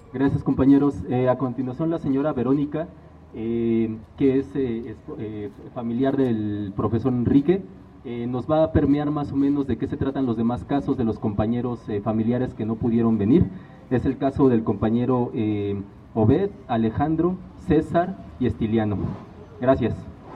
Gracias, compañeros. A continuación, la señora Verónica, que es familiar del profesor Enrique, nos va a permear más o menos de qué se tratan los demás casos de los compañeros familiares que no pudieron venir. Es el caso del compañero Obed, Alejandro, César y Estiliano. Gracias.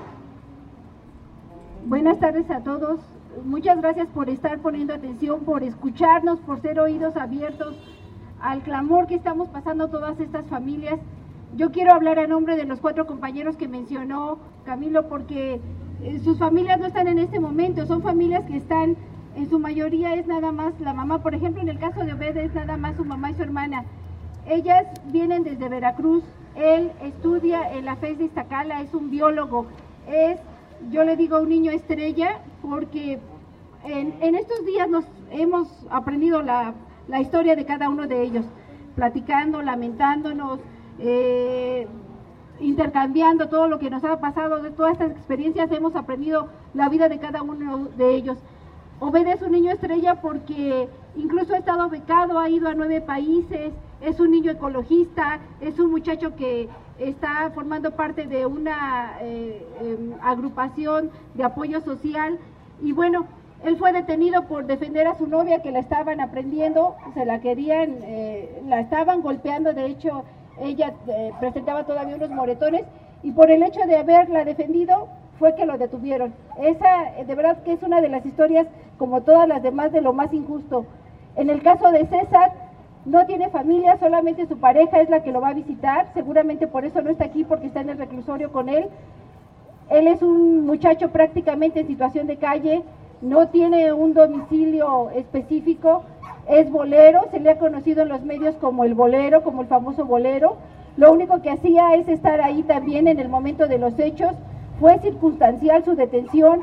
Buenas tardes a todos. Muchas gracias por estar poniendo atención, por escucharnos, por ser oídos abiertos al clamor que estamos pasando todas estas familias. Yo quiero hablar a nombre de los 4 compañeros que mencionó Camilo, porque sus familias no están en este momento, son familias que están, en su mayoría es nada más la mamá. Por ejemplo, en el caso de Obed es nada más su mamá y su hermana. Ellas vienen desde Veracruz, él estudia en la FES de Iztacala, es un biólogo, yo le digo un niño estrella, porque en estos días nos hemos aprendido la historia de cada uno de ellos, platicando, lamentándonos, intercambiando todo lo que nos ha pasado, de todas estas experiencias hemos aprendido la vida de cada uno de ellos. Obed es un niño estrella porque incluso ha estado becado, ha ido a 9 países, es un niño ecologista, es un muchacho que está formando parte de una agrupación de apoyo social. Y bueno, él fue detenido por defender a su novia, que la estaban aprendiendo, se la querían, la estaban golpeando. De hecho ella presentaba todavía unos moretones, y por el hecho de haberla defendido fue que lo detuvieron. Esa de verdad que es una de las historias, como todas las demás, de lo más injusto. En el caso de César, no tiene familia, solamente su pareja es la que lo va a visitar, seguramente por eso no está aquí, porque está en el reclusorio con él. Él es un muchacho prácticamente en situación de calle, no tiene un domicilio específico, es bolero, se le ha conocido en los medios como el bolero, como el famoso bolero. Lo único que hacía es estar ahí también en el momento de los hechos. Fue circunstancial su detención,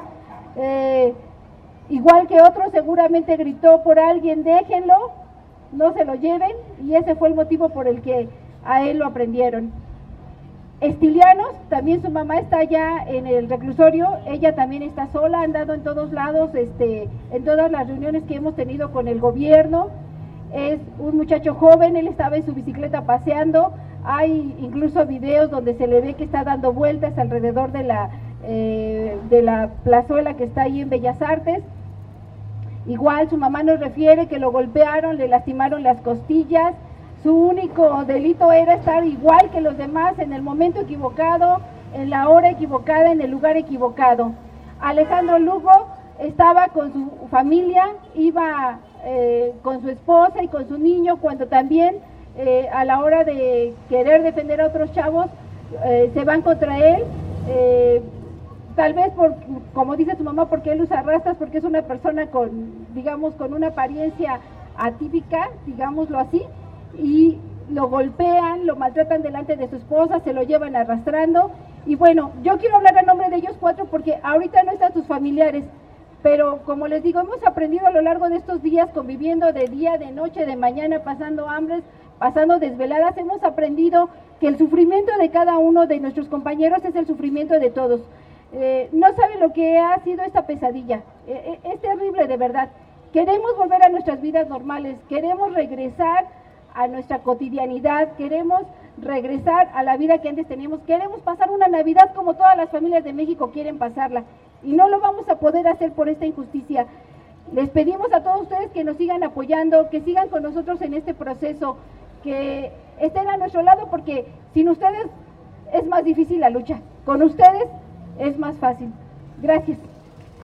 igual que otro seguramente gritó por alguien, déjenlo, no se lo lleven, y ese fue el motivo por el que a él lo aprendieron. Estilianos, también su mamá está allá en el reclusorio, ella también está sola, ha andado en todos lados, en todas las reuniones que hemos tenido con el gobierno. Es un muchacho joven, él estaba en su bicicleta paseando, hay incluso videos donde se le ve que está dando vueltas alrededor de la plazuela que está ahí en Bellas Artes. Igual su mamá nos refiere que lo golpearon, le lastimaron las costillas. Su único delito era estar igual que los demás, en el momento equivocado, en la hora equivocada, en el lugar equivocado. Alejandro Lugo estaba con su familia, iba con su esposa y con su niño, cuando también a la hora de querer defender a otros chavos se van contra él. Tal vez, como dice su mamá, porque él usa rastas, porque es una persona con una apariencia atípica, digámoslo así, y lo golpean, lo maltratan delante de su esposa, se lo llevan arrastrando. Y bueno, yo quiero hablar a nombre de ellos 4 porque ahorita no están sus familiares, pero como les digo, hemos aprendido a lo largo de estos días, conviviendo de día, de noche, de mañana, pasando hambres, pasando desveladas, hemos aprendido que el sufrimiento de cada uno de nuestros compañeros es el sufrimiento de todos. No saben lo que ha sido esta pesadilla, es terrible, de verdad. Queremos volver a nuestras vidas normales, queremos regresar a nuestra cotidianidad, queremos regresar a la vida que antes teníamos, queremos pasar una Navidad como todas las familias de México quieren pasarla, y no lo vamos a poder hacer por esta injusticia. Les pedimos a todos ustedes que nos sigan apoyando, que sigan con nosotros en este proceso, que estén a nuestro lado, porque sin ustedes es más difícil la lucha, con ustedes es más fácil. Gracias.